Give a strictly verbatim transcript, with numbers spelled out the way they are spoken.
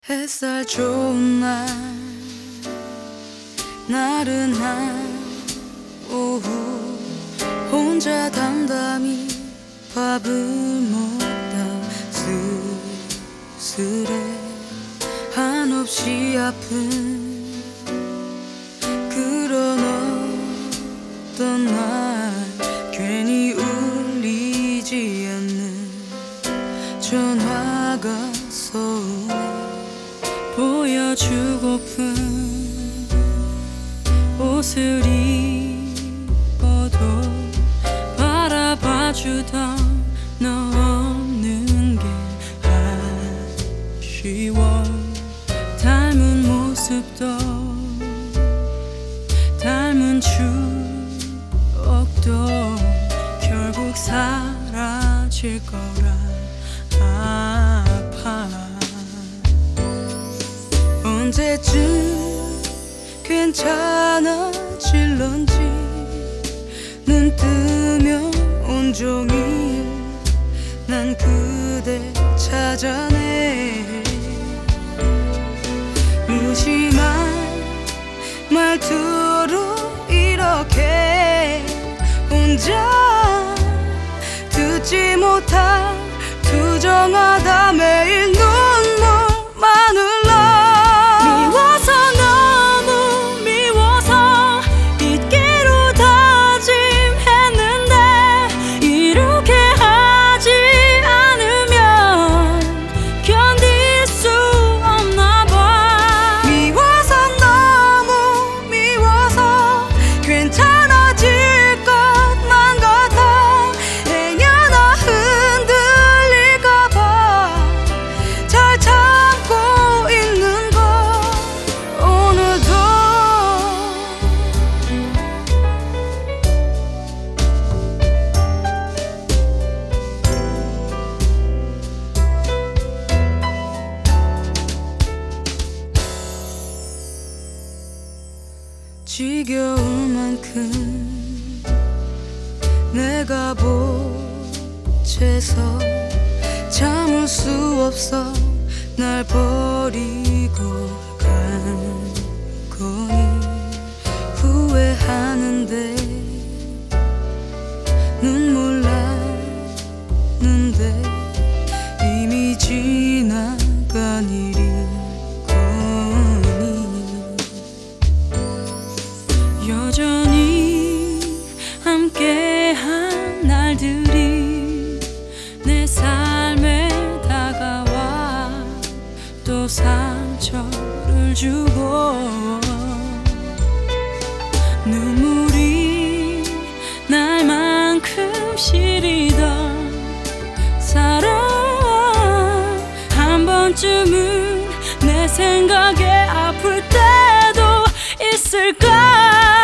햇살 좋은 날 나른한 오후 혼자 담담히 밥을 먹다 쓸쓸해 한없이 아픈 그런 어떤 날 괜히 울리지 않는 전화가 서운해 보여주고픈 옷을 입어도 바라봐주던 너 없는 게 아쉬워 닮은 모습도 닮은 추억도 결국 사라질 거라 아파 언제쯤 괜찮아질런지 눈 뜨면 온종일 난 그대 찾아내 무심한 말투로 이렇게 혼자 듣지 못할 투정하다 매일 눈물만 흘러 미워서 너무 미워서 잊기로 다짐했는데 이렇게 하지 않으면 견딜 수 없나 봐 미워서 너무 미워서 괜찮아질 것만 같아 행여나 흔들릴까 봐 잘 참고 있는 걸 오늘도 지겨울 만큼 내가 보채서 참을 수 없어 날 버리고 간 거니 후회하는데 눈물 나는데 이미 지나간 일인 거니 여전히 함께한 날들이 내 삶에 다가와 또 상처를 주고 눈물이 날 만큼 시리던 사랑 한 번쯤은 내 생각에 아플 때도 있을까